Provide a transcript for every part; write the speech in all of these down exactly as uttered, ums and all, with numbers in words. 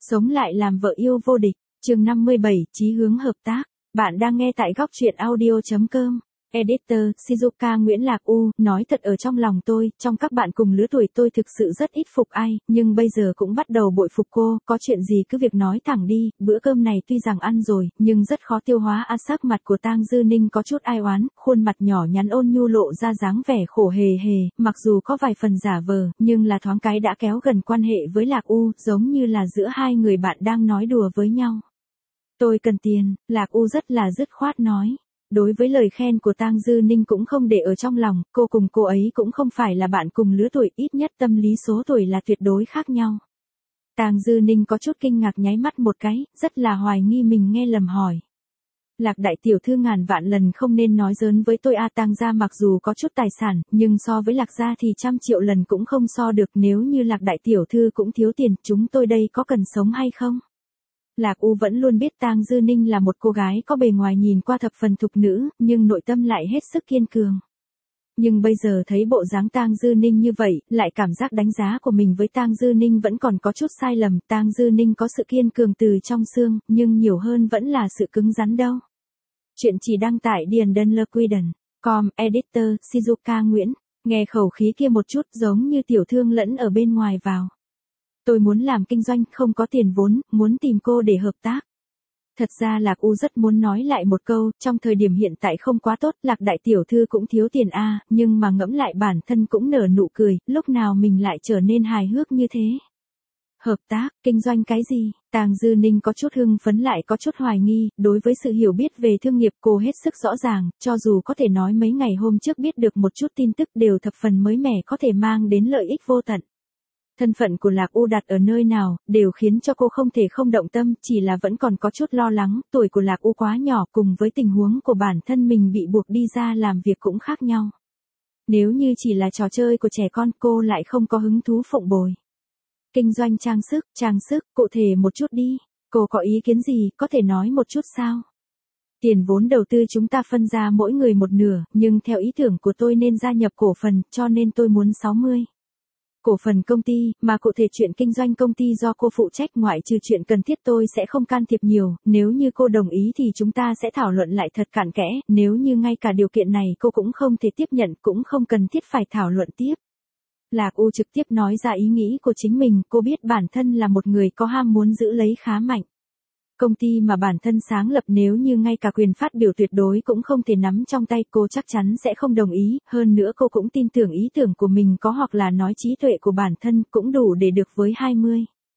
Sống lại làm vợ yêu vô địch, chương năm mươi bảy, chí hướng hợp tác. Bạn đang nghe tại góc truyện audio chấm com. Editor, Shizuka Nguyễn Lạc U, nói thật ở trong lòng tôi, trong các bạn cùng lứa tuổi tôi thực sự rất ít phục ai, nhưng bây giờ cũng bắt đầu bội phục cô, có chuyện gì cứ việc nói thẳng đi, bữa cơm này tuy rằng ăn rồi, nhưng rất khó tiêu hóa. A sắc mặt của Tang Dư Ninh có chút ai oán, khuôn mặt nhỏ nhắn ôn nhu lộ ra dáng vẻ khổ hề hề, mặc dù có vài phần giả vờ, nhưng là thoáng cái đã kéo gần quan hệ với Lạc U, giống như là giữa hai người bạn đang nói đùa với nhau. Tôi cần tiền, Lạc U rất là dứt khoát nói. Đối với lời khen của Tang Dư Ninh cũng không để ở trong lòng, cô cùng cô ấy cũng không phải là bạn cùng lứa tuổi, ít nhất tâm lý số tuổi là tuyệt đối khác nhau. Tang Dư Ninh có chút kinh ngạc nháy mắt một cái, rất là hoài nghi mình nghe lầm hỏi. Lạc đại tiểu thư ngàn vạn lần không nên nói giỡn với tôi a. Tang gia mặc dù có chút tài sản, nhưng so với Lạc gia thì trăm triệu lần cũng không so được. Nếu như Lạc đại tiểu thư cũng thiếu tiền, chúng tôi đây có cần sống hay không? Lạc U vẫn luôn biết Tang Dư Ninh là một cô gái có bề ngoài nhìn qua thập phần thục nữ, nhưng nội tâm lại hết sức kiên cường. Nhưng bây giờ thấy bộ dáng Tang Dư Ninh như vậy, lại cảm giác đánh giá của mình với Tang Dư Ninh vẫn còn có chút sai lầm. Tang Dư Ninh có sự kiên cường từ trong xương, nhưng nhiều hơn vẫn là sự cứng rắn đâu. Chuyện chỉ đăng tải Điền Đơn Lơ Quy Đần. Com, Editor, Shizuka Nguyễn. Nghe khẩu khí kia một chút giống như tiểu thương lẫn ở bên ngoài vào. Tôi muốn làm kinh doanh, không có tiền vốn, muốn tìm cô để hợp tác. Thật ra Lạc U rất muốn nói lại một câu, trong thời điểm hiện tại không quá tốt, Lạc đại tiểu thư cũng thiếu tiền a, à, nhưng mà ngẫm lại bản thân cũng nở nụ cười, lúc nào mình lại trở nên hài hước như thế. Hợp tác, kinh doanh cái gì? Tang Dư Ninh có chút hưng phấn lại có chút hoài nghi, đối với sự hiểu biết về thương nghiệp cô hết sức rõ ràng, cho dù có thể nói mấy ngày hôm trước biết được một chút tin tức đều thập phần mới mẻ có thể mang đến lợi ích vô tận. Thân phận của Lạc U đặt ở nơi nào, đều khiến cho cô không thể không động tâm, chỉ là vẫn còn có chút lo lắng, tuổi của Lạc U quá nhỏ cùng với tình huống của bản thân mình bị buộc đi ra làm việc cũng khác nhau. Nếu như chỉ là trò chơi của trẻ con cô lại không có hứng thú phụng bồi. Kinh doanh trang sức, trang sức, cụ thể một chút đi, cô có ý kiến gì, có thể nói một chút sao? Tiền vốn đầu tư chúng ta phân ra mỗi người một nửa, nhưng theo ý tưởng của tôi nên gia nhập cổ phần, cho nên tôi muốn sáu mươi. Cổ phần công ty, mà cụ thể chuyện kinh doanh công ty do cô phụ trách, ngoại trừ chuyện cần thiết tôi sẽ không can thiệp nhiều, nếu như cô đồng ý thì chúng ta sẽ thảo luận lại thật cặn kẽ, nếu như ngay cả điều kiện này cô cũng không thể tiếp nhận cũng không cần thiết phải thảo luận tiếp. Lạc U trực tiếp nói ra ý nghĩ của chính mình, cô biết bản thân là một người có ham muốn giữ lấy khá mạnh. Công ty mà bản thân sáng lập nếu như ngay cả quyền phát biểu tuyệt đối cũng không thể nắm trong tay cô chắc chắn sẽ không đồng ý, hơn nữa cô cũng tin tưởng ý tưởng của mình có hoặc là nói trí tuệ của bản thân cũng đủ để được với hai mươi.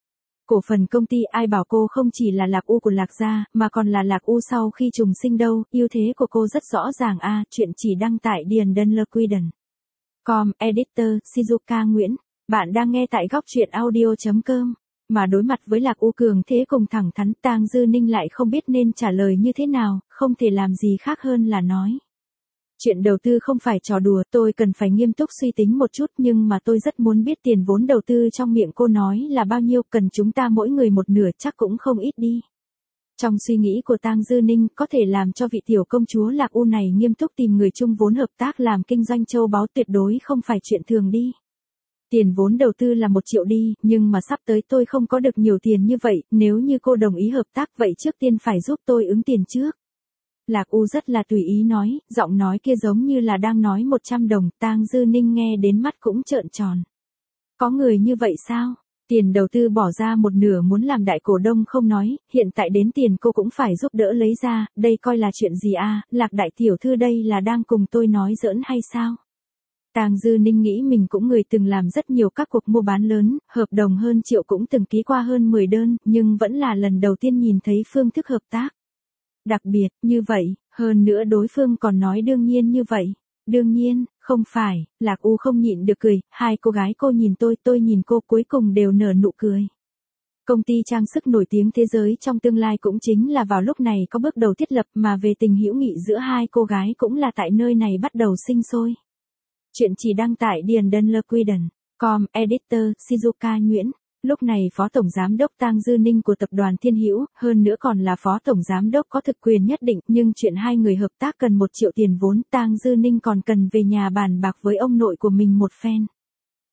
Cổ phần công ty ai bảo cô không chỉ là Lạc U của Lạc gia, mà còn là Lạc U sau khi trùng sinh đâu, ưu thế của cô rất rõ ràng a. À, chuyện chỉ đăng tải Điền Đơn Lơ Quy Đần. Com, Editor, Shizuka Nguyễn. Bạn đang nghe tại góc truyện audio chấm com. Mà đối mặt với Lạc U cường thế cùng thẳng thắn, Tang Dư Ninh lại không biết nên trả lời như thế nào, không thể làm gì khác hơn là nói. Chuyện đầu tư không phải trò đùa, tôi cần phải nghiêm túc suy tính một chút, nhưng mà tôi rất muốn biết tiền vốn đầu tư trong miệng cô nói là bao nhiêu, cần chúng ta mỗi người một nửa chắc cũng không ít đi. Trong suy nghĩ của Tang Dư Ninh, có thể làm cho vị tiểu công chúa Lạc U này nghiêm túc tìm người chung vốn hợp tác làm kinh doanh châu báu tuyệt đối không phải chuyện thường đi. Tiền vốn đầu tư là một triệu đi, nhưng mà sắp tới tôi không có được nhiều tiền như vậy, nếu như cô đồng ý hợp tác vậy trước tiên phải giúp tôi ứng tiền trước. Lạc U rất là tùy ý nói, giọng nói kia giống như là đang nói một trăm đồng, Tang Dư Ninh nghe đến mắt cũng trợn tròn. Có người như vậy sao? Tiền đầu tư bỏ ra một nửa muốn làm đại cổ đông không nói, hiện tại đến tiền cô cũng phải giúp đỡ lấy ra, đây coi là chuyện gì a? Lạc đại tiểu thư đây là đang cùng tôi nói giỡn hay sao? Tang Dư Ninh nghĩ mình cũng người từng làm rất nhiều các cuộc mua bán lớn, hợp đồng hơn triệu cũng từng ký qua hơn mười đơn, nhưng vẫn là lần đầu tiên nhìn thấy phương thức hợp tác. Đặc biệt, như vậy, hơn nữa đối phương còn nói đương nhiên như vậy. Đương nhiên, không phải, Lạc U không nhịn được cười, hai cô gái cô nhìn tôi, tôi nhìn cô cuối cùng đều nở nụ cười. Công ty trang sức nổi tiếng thế giới trong tương lai cũng chính là vào lúc này có bước đầu thiết lập, mà về tình hữu nghị giữa hai cô gái cũng là tại nơi này bắt đầu sinh sôi. Chuyện chỉ đăng tải Điền Đơn Lơ Quy Đần. Com, Editor, Shizuka Nguyễn. Lúc này Phó Tổng Giám đốc Tang Dư Ninh của tập đoàn Thiên Hữu, hơn nữa còn là Phó Tổng Giám đốc có thực quyền nhất định, nhưng chuyện hai người hợp tác cần một triệu tiền vốn, Tang Dư Ninh còn cần về nhà bàn bạc với ông nội của mình một phen.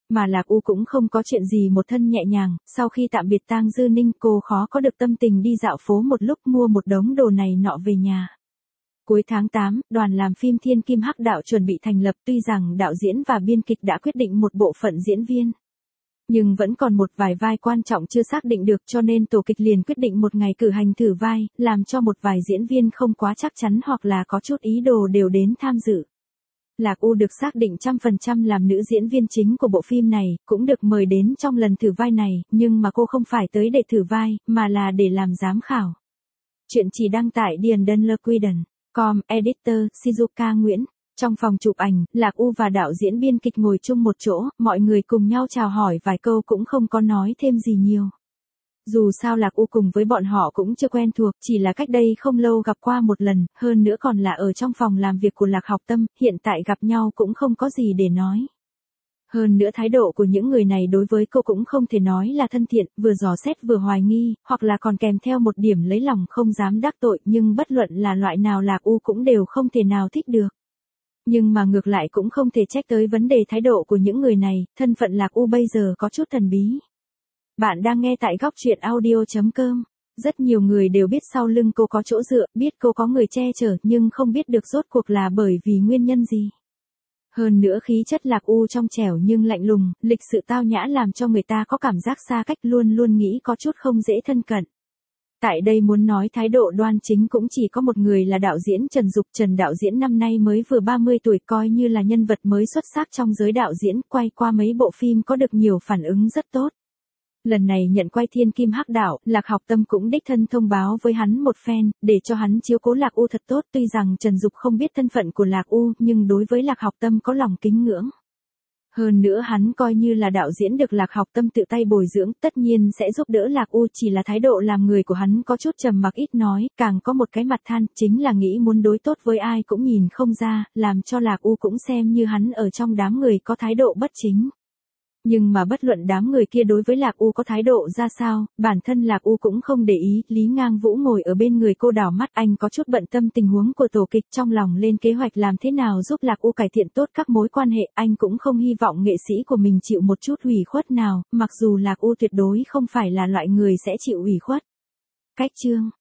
Mà Lạc U cũng không có chuyện gì một thân nhẹ nhàng, sau khi tạm biệt Tang Dư Ninh cô khó có được tâm tình đi dạo phố một lúc mua một đống đồ này nọ về nhà. Cuối tháng tám, đoàn làm phim Thiên Kim Hắc Đạo chuẩn bị thành lập, tuy rằng đạo diễn và biên kịch đã quyết định một bộ phận diễn viên. Nhưng vẫn còn một vài vai quan trọng chưa xác định được, cho nên tổ kịch liền quyết định một ngày cử hành thử vai, làm cho một vài diễn viên không quá chắc chắn hoặc là có chút ý đồ đều đến tham dự. Lạc U được xác định trăm phần trăm làm nữ diễn viên chính của bộ phim này, cũng được mời đến trong lần thử vai này, nhưng mà cô không phải tới để thử vai, mà là để làm giám khảo. Chuyện chỉ đăng tại Diandenlequiden chấm com, editor, Shizuka Nguyễn. Trong phòng chụp ảnh, Lạc U và đạo diễn biên kịch ngồi chung một chỗ, mọi người cùng nhau chào hỏi vài câu cũng không có nói thêm gì nhiều. Dù sao Lạc U cùng với bọn họ cũng chưa quen thuộc, chỉ là cách đây không lâu gặp qua một lần, hơn nữa còn là ở trong phòng làm việc của Lạc Học Tâm, hiện tại gặp nhau cũng không có gì để nói. Hơn nữa thái độ của những người này đối với cô cũng không thể nói là thân thiện, vừa dò xét vừa hoài nghi, hoặc là còn kèm theo một điểm lấy lòng không dám đắc tội, nhưng bất luận là loại nào Lạc U cũng đều không thể nào thích được. Nhưng mà ngược lại cũng không thể trách tới vấn đề thái độ của những người này, thân phận Lạc U bây giờ có chút thần bí. Bạn đang nghe tại góc truyện audio chấm com. Rất nhiều người đều biết sau lưng cô có chỗ dựa, biết cô có người che chở, nhưng không biết được rốt cuộc là bởi vì nguyên nhân gì. Hơn nữa khí chất Lạc U trong trẻo nhưng lạnh lùng, lịch sự tao nhã làm cho người ta có cảm giác xa cách, luôn luôn nghĩ có chút không dễ thân cận. Tại đây muốn nói thái độ đoan chính cũng chỉ có một người là đạo diễn Trần Dục. Trần đạo diễn năm nay mới vừa ba mươi tuổi, coi như là nhân vật mới xuất sắc trong giới đạo diễn, quay qua mấy bộ phim có được nhiều phản ứng rất tốt. Lần này nhận quay Thiên Kim Hắc Đạo, Lạc Học Tâm cũng đích thân thông báo với hắn một phen, để cho hắn chiếu cố Lạc U thật tốt. Tuy rằng Trần Dục không biết thân phận của Lạc U, nhưng đối với Lạc Học Tâm có lòng kính ngưỡng. Hơn nữa hắn coi như là đạo diễn được Lạc Học Tâm tự tay bồi dưỡng, tất nhiên sẽ giúp đỡ Lạc U, chỉ là thái độ làm người của hắn có chút trầm mặc ít nói, càng có một cái mặt than, chính là nghĩ muốn đối tốt với ai cũng nhìn không ra, làm cho Lạc U cũng xem như hắn ở trong đám người có thái độ bất chính. Nhưng mà bất luận đám người kia đối với Lạc U có thái độ ra sao, bản thân Lạc U cũng không để ý. Lý Ngang Vũ ngồi ở bên người cô đảo mắt, anh có chút bận tâm tình huống của tổ kịch, trong lòng lên kế hoạch làm thế nào giúp Lạc U cải thiện tốt các mối quan hệ. Anh cũng không hy vọng nghệ sĩ của mình chịu một chút ủy khuất nào, mặc dù Lạc U tuyệt đối không phải là loại người sẽ chịu ủy khuất. Cách chương